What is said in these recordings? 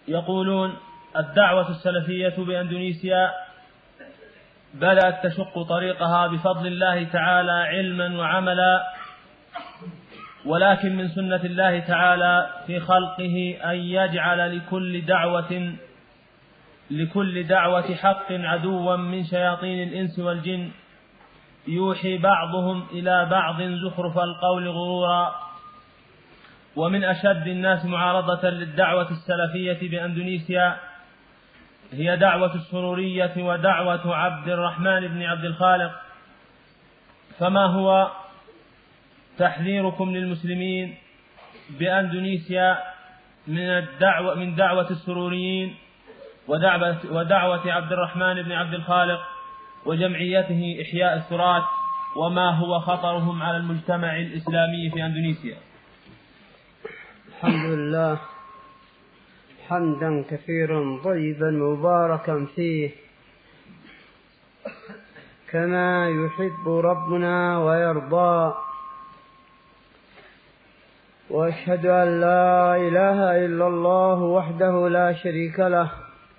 يقولون: الدعوة السلفية بأندونيسيا بدأت تشق طريقها بفضل الله تعالى علما وعملا، ولكن من سنة الله تعالى في خلقه أن يجعل لكل دعوة حق عدوا من شياطين الإنس والجن يوحي بعضهم إلى بعض زخرف القول غرورا. ومن أشد الناس معارضة للدعوة السلفية بأندونيسيا هي دعوة السرورية ودعوة عبد الرحمن بن عبد الخالق. فما هو تحذيركم للمسلمين بأندونيسيا من دعوة السروريين ودعوة عبد الرحمن بن عبد الخالق وجمعيته إحياء التراث، وما هو خطرهم على المجتمع الإسلامي في أندونيسيا؟ الحمد لله حمدا كثيرا طيبا مباركا فيه كما يحب ربنا ويرضى، وأشهد أن لا إله إلا الله وحده لا شريك له،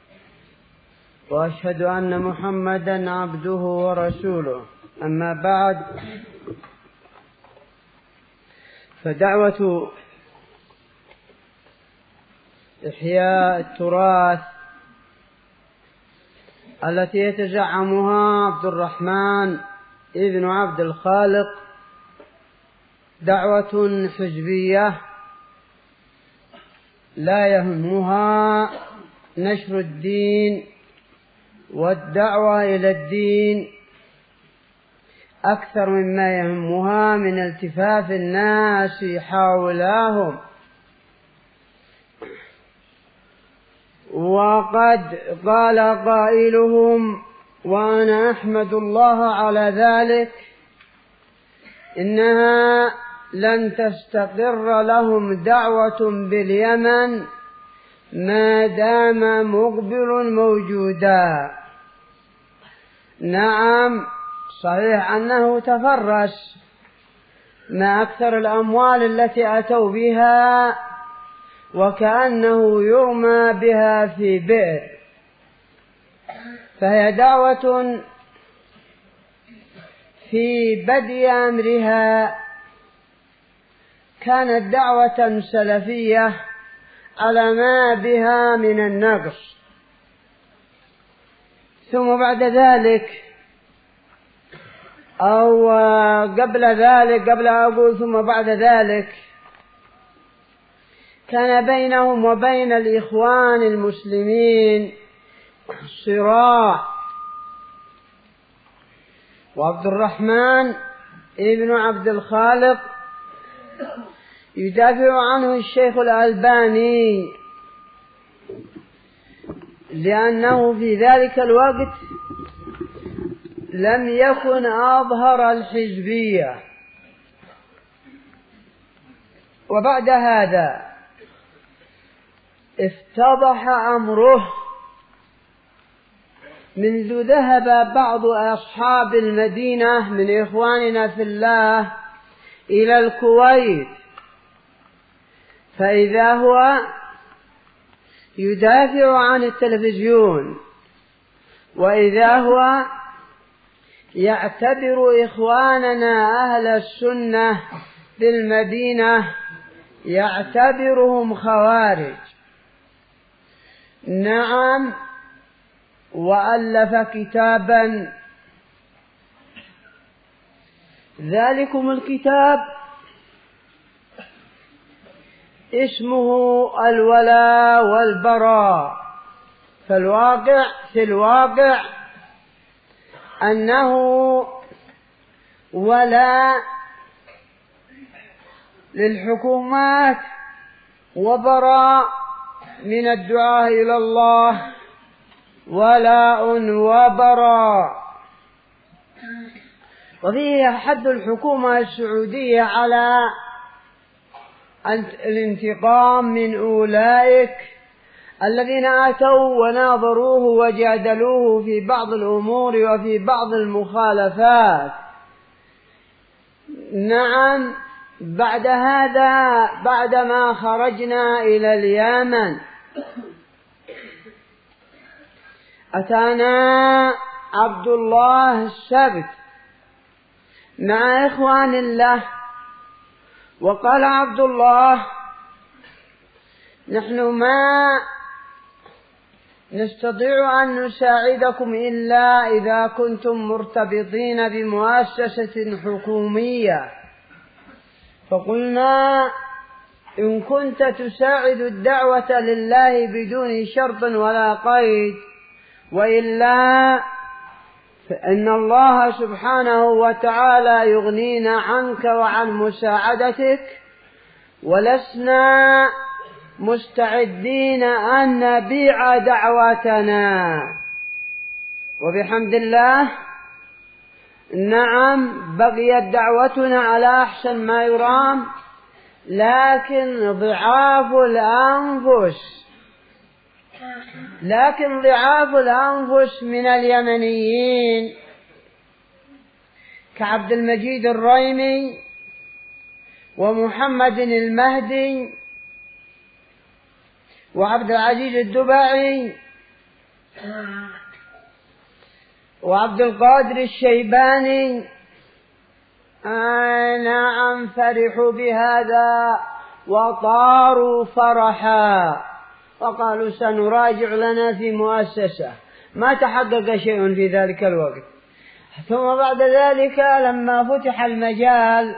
وأشهد أن محمدا عبده ورسوله. أما بعد، فدعوة إحياء التراث التي يتزعمها عبد الرحمن ابن عبد الخالق دعوة حزبية لا يهمها نشر الدين والدعوة إلى الدين أكثر مما يهمها من التفاف الناس حولهم. وقد قال قائلهم، وأنا أحمد الله على ذلك، إنها لن تستقر لهم دعوة باليمن ما دام مقبل موجودا. نعم، صحيح أنه تفرس ما أكثر الأموال التي أتوا بها وكأنه يرمى بها في بئر، فهي دعوة في بدء أمرها كانت دعوة سلفية على ما بها من النقص، ثم بعد ذلك أو قبل ذلك، قبل أقول ثم بعد ذلك، كان بينهم وبين الإخوان المسلمين صراع، وعبد الرحمن ابن عبد الخالق يدافع عنه الشيخ الألباني، لأنه في ذلك الوقت لم يكن أظهر الحزبية. وبعد هذا افتضح أمره منذ ذهب بعض أصحاب المدينة من إخواننا في الله إلى الكويت، فإذا هو يدافع عن التلفزيون، وإذا هو يعتبر إخواننا أهل السنة بالمدينة يعتبرهم خوارج. نعم، وألف كتابا، ذلكم الكتاب اسمه الولاء والبراء. في الواقع أنه ولاء للحكومات وبراء من الدعاء إلى الله، ولاء وبراء. وفيه حد الحكومة السعودية على الانتقام من أولئك الذين أتوا وناظروه وجادلوه في بعض الأمور وفي بعض المخالفات. نعم، بعد هذا، بعدما خرجنا إلى اليمن أتانا عبد الله السبت مع إخوان الله، وقال عبد الله: نحن ما نستطيع أن نساعدكم إلا إذا كنتم مرتبطين بمؤسسة حكومية. فقلنا: إن كنت تساعد الدعوة لله بدون شرط ولا قيد، وإلا فإن الله سبحانه وتعالى يغنينا عنك وعن مساعدتك، ولسنا مستعدين أن نبيع دعوتنا. وبحمد الله نعم بقيت دعوتنا على أحسن ما يرام، لكن ضعاف الأنفس من اليمنيين كعبد المجيد الريمي ومحمد المهدي وعبد العزيز الدبعي وعبد القادر الشيباني. نعم فرحوا بهذا وطاروا فرحا وقالوا: سنراجع لنا في مؤسسة. ما تحقق شيء في ذلك الوقت. ثم بعد ذلك لما فتح المجال،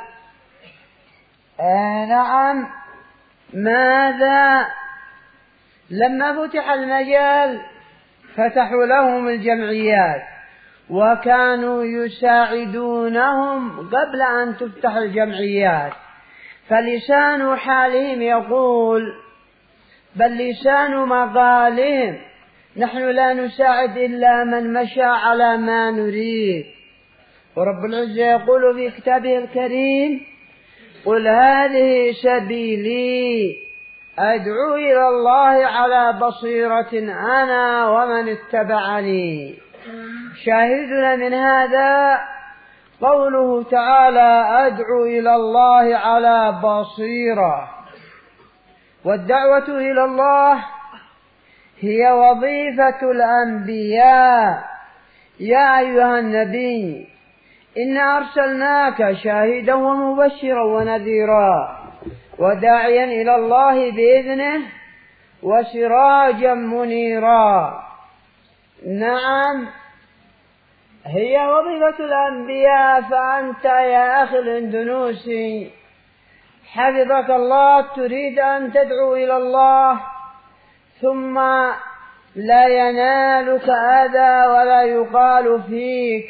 نعم ماذا؟ لما فتح المجال فتحوا لهم الجمعيات، وكانوا يساعدونهم قبل أن تفتح الجمعيات. فلسان حالهم يقول، بل لسان مقالهم: نحن لا نساعد إلا من مشى على ما نريد. ورب العزة يقول في كتابه الكريم: قل هذه سبيلي أدعو إلى الله على بصيرة أنا ومن اتبعني. شاهدنا من هذا قوله تعالى: أدعو إلى الله على بصيرة. والدعوة إلى الله هي وظيفة الأنبياء. يا أيها النبي إنا أرسلناك شاهدا ومبشرا ونذيرا وداعيا إلى الله بإذنه وسراجا منيرا. نعم هي وظيفة الأنبياء. فأنت يا أخي الإندونوسي حفظك الله تريد أن تدعو إلى الله، ثم لا ينالك أذى ولا يقال فيك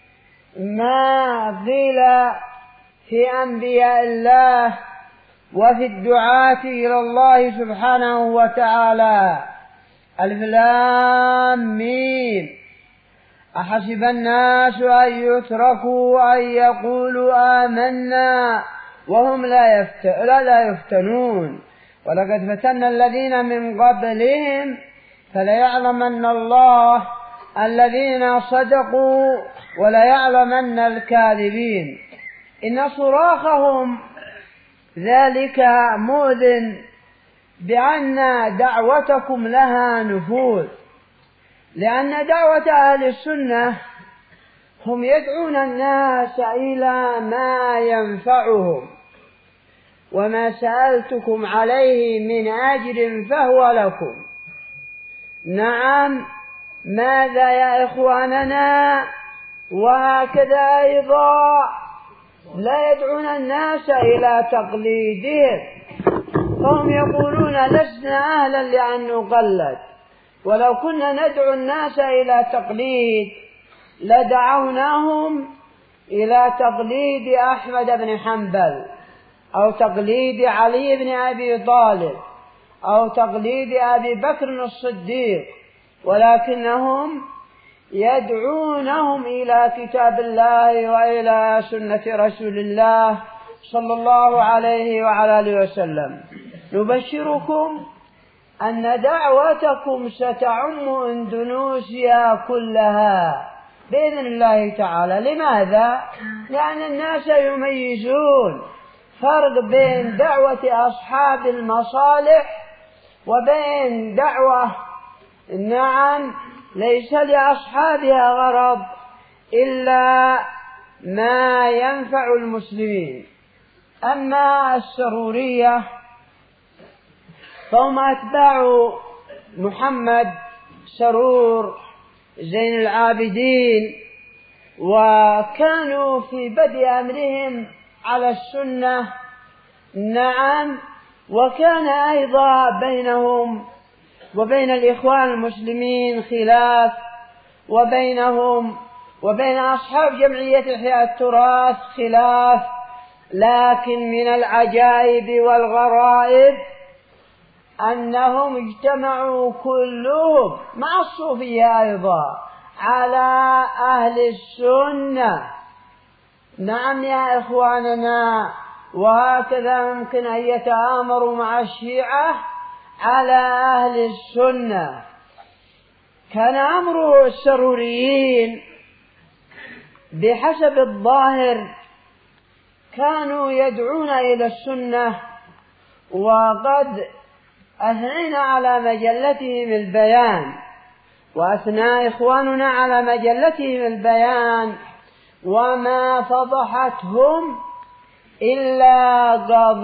ما قيل في أنبياء الله وفي الدعاة إلى الله سبحانه وتعالى. ألف لام ميم: أحسب الناس أن يتركوا أن يقولوا آمنا وهم لا يفتنون ولقد فتنا الذين من قبلهم فليعلمن الله الذين صدقوا وليعلمن الكاذبين. إن صراخهم ذلك مؤذن بأن دعوتكم لها نفوذ، لأن دعوة أهل السنة هم يدعون الناس إلى ما ينفعهم، وما سألتكم عليه من أجر فهو لكم. نعم ماذا يا إخواننا؟ وهكذا أيضا لا يدعون الناس إلى تقليدهم، فهم يقولون لسنا أهلا لأن نقلد، ولو كنا ندعو الناس إلى تقليد لدعوناهم إلى تقليد أحمد بن حنبل أو تقليد علي بن أبي طالب أو تقليد أبي بكر الصديق، ولكنهم يدعونهم إلى كتاب الله وإلى سنة رسول الله صلى الله عليه وعلى آله وسلم. نبشركم أن دعوتكم ستعم إندونيسيا كلها بإذن الله تعالى. لماذا؟ لأن الناس يميزون فرق بين دعوة أصحاب المصالح وبين دعوة ليس لأصحابها غرض إلا ما ينفع المسلمين. أما السرورية فهم أتباع محمد سرور زين العابدين، وكانوا في بدء أمرهم على السنة. نعم، وكان أيضا بينهم وبين الإخوان المسلمين خلاف، وبينهم وبين أصحاب جمعية إحياء التراث خلاف، لكن من العجائب والغرائب أنهم اجتمعوا كلهم مع الصوفية أيضا على أهل السنة. نعم يا إخواننا، وهكذا يمكن أن يتآمروا مع الشيعة على أهل السنة. كان أمر السروريين بحسب الظاهر كانوا يدعون إلى السنة، وقد أثنينا على مجلتهم البيان، وأثنى إخواننا على مجلتهم البيان، وما فضحتهم إلا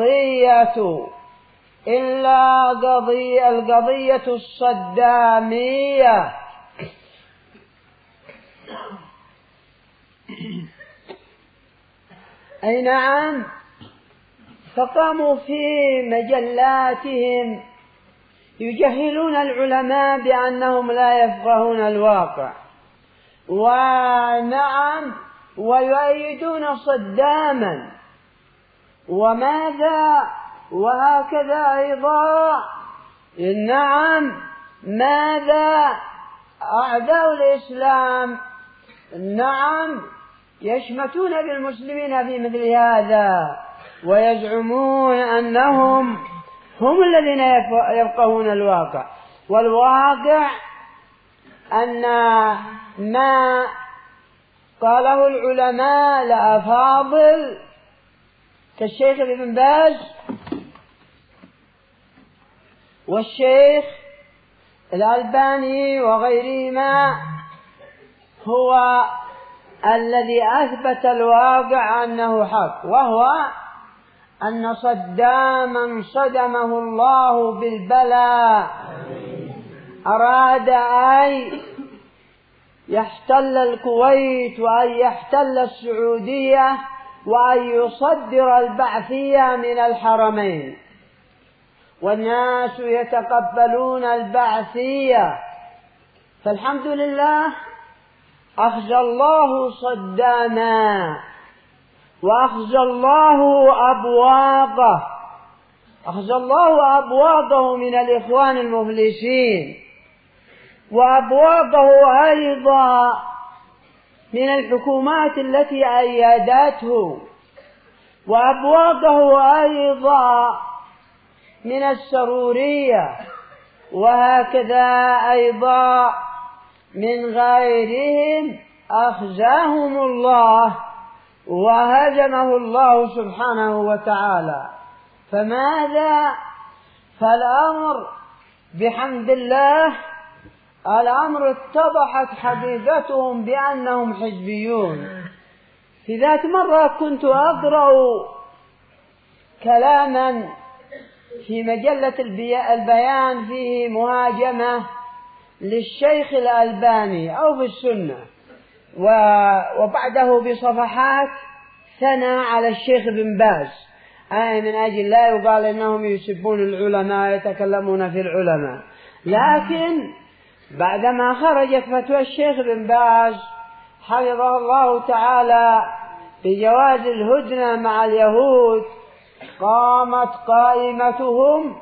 القضية الصدامية. أي نعم، فقاموا في مجلاتهم يجهلون العلماء بأنهم لا يفقهون الواقع، ونعم، ويؤيدون صداما. وماذا؟ وهكذا أيضا نعم، ماذا؟ أعداء الإسلام نعم يشمتون بالمسلمين في مثل هذا، ويزعمون أنهم هم الذين يفقهون الواقع. والواقع أن ما قاله العلماء الأفاضل كالشيخ ابن باز والشيخ الألباني وغيرهما هو الذي أثبت الواقع أنه حق، وهو أن صداما صدمه الله بالبلاء أراد أن يحتل الكويت وأن يحتل السعودية وأن يصدر البعثية من الحرمين، والناس يتقبلون البعثية. فالحمد لله أخزى الله صداما، وأخزى الله أبواقه من الإخوان المفلسين، وأبواقه أيضا من الحكومات التي أيدته، وأبواقه أيضا من السرورية، وهكذا أيضا من غيرهم أخزاهم الله وهزمه الله سبحانه وتعالى. فماذا؟ فالأمر بحمد الله الأمر اتضحت حقيقتهم بأنهم حزبيون. في ذات مرة كنت أقرأ كلاما في مجلة البيان فيه مهاجمة للشيخ الألباني أو في السنة، وبعده بصفحات ثنى على الشيخ بن باز، من أجل لا يقال إنهم يسبون العلماء يتكلمون في العلماء. لكن بعدما خرجت فتوى الشيخ بن باز حفظه الله تعالى بجواز الهدنة مع اليهود، قامت قائمتهم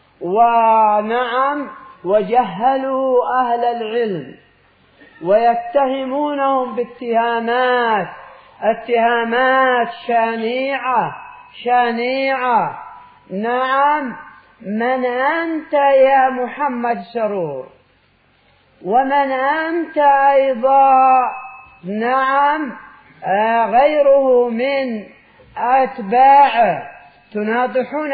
ونعم وجهلوا أهل العلم ويتهمونهم اتهامات شنيعة. نعم، من أنت يا محمد سرور؟ ومن أنت أيضا نعم غيره من أتباعه؟ تناطحون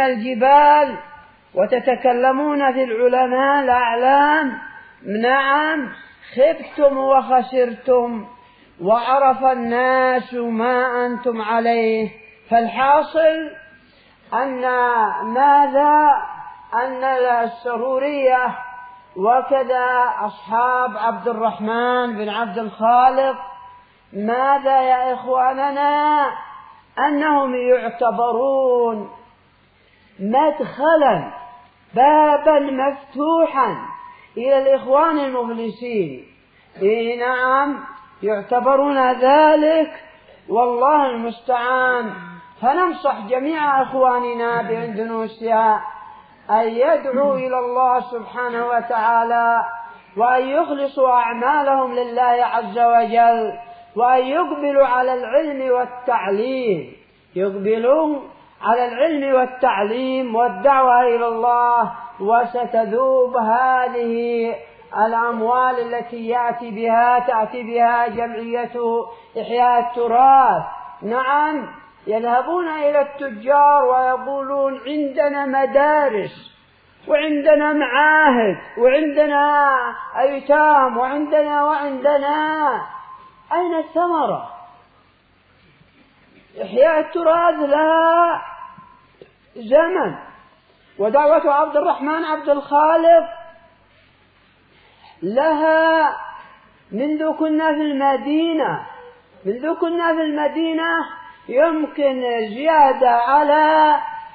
الجبال وتتكلمون في العلماء الأعلام. نعم، خبتم وخسرتم وعرف الناس ما أنتم عليه. فالحاصل أن السرورية وكذا أصحاب عبد الرحمن بن عبد الخالق ماذا يا إخواننا؟ أنهم يعتبرون مدخلا، بابا مفتوحا إلى الإخوان المفلسين. نعم يعتبرون ذلك، والله المستعان. فننصح جميع إخواننا بأندونيسيا أن يدعوا إلى الله سبحانه وتعالى، وأن يخلصوا أعمالهم لله عز وجل، وأن يقبلوا على العلم والتعليم، يقبلوا على العلم والتعليم والدعوة إلى الله، وستذوب هذه الأموال التي تأتي بها جمعية إحياء التراث. نعم يذهبون إلى التجار ويقولون عندنا مدارس وعندنا معاهد وعندنا أيتام وعندنا. أين الثمرة؟ إحياء التراث لها زمن، ودعوة عبد الرحمن عبد الخالق لها منذ كنا في المدينة يمكن زيادة على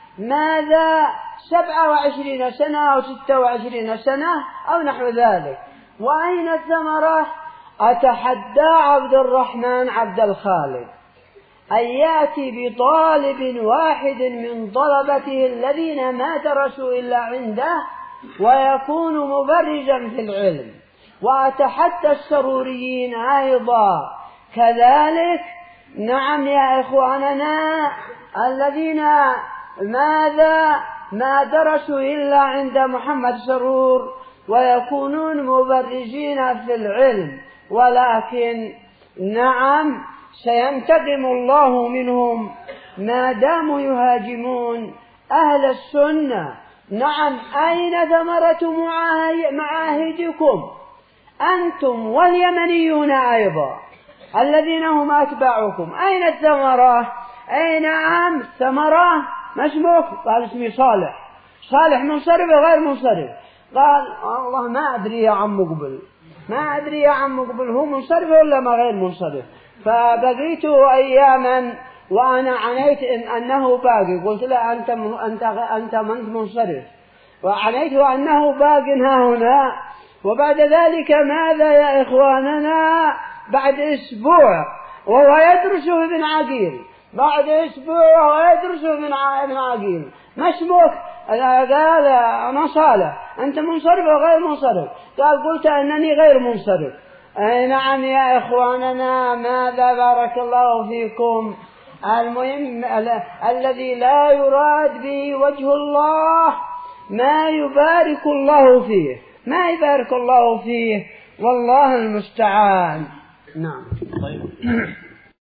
27 سنة أو 26 سنة أو نحو ذلك. وأين الثمرة؟ أتحدى عبد الرحمن عبد الخالق أن يأتي بطالب واحد من طلبته الذين ما درسوا إلا عنده ويكون مبرزا في العلم. وأتحدى السروريين أيضا كذلك. نعم يا إخواننا الذين ما درسوا إلا عند محمد سرور ويكونون مبرزين في العلم، ولكن نعم سينتقم الله منهم ما داموا يهاجمون أهل السنة. نعم أين ثمرة معاهدكم أنتم واليمنيون أيضا الذين هم أتباعكم؟ أين الثمرة؟ أي نعم ثمرة. ما اسمك؟ قال اسمي صالح منصرف غير منصرف. قال والله ما أدري يا عم مقبل هو منصرف ولا ما غير منصرف. فبقيت أياما وأنا عنيت أنه باقي، قلت له أنت من منصرف، وعنيت أنه باق ها هنا. وبعد ذلك ماذا يا إخواننا؟ بعد أسبوع وهو يدرس ابن عقيل، بعد أسبوع وهو يدرس ابن عقيل. ما اسمك؟ قال أنا صالح. أنت منصرف وغير منصرف؟ قال قلت أنني غير منصرف. أي نعم يا إخواننا ماذا بارك الله فيكم. المهم الذي لا يراد به وجه الله ما يبارك الله فيه، والله المستعان. نعم. طيب.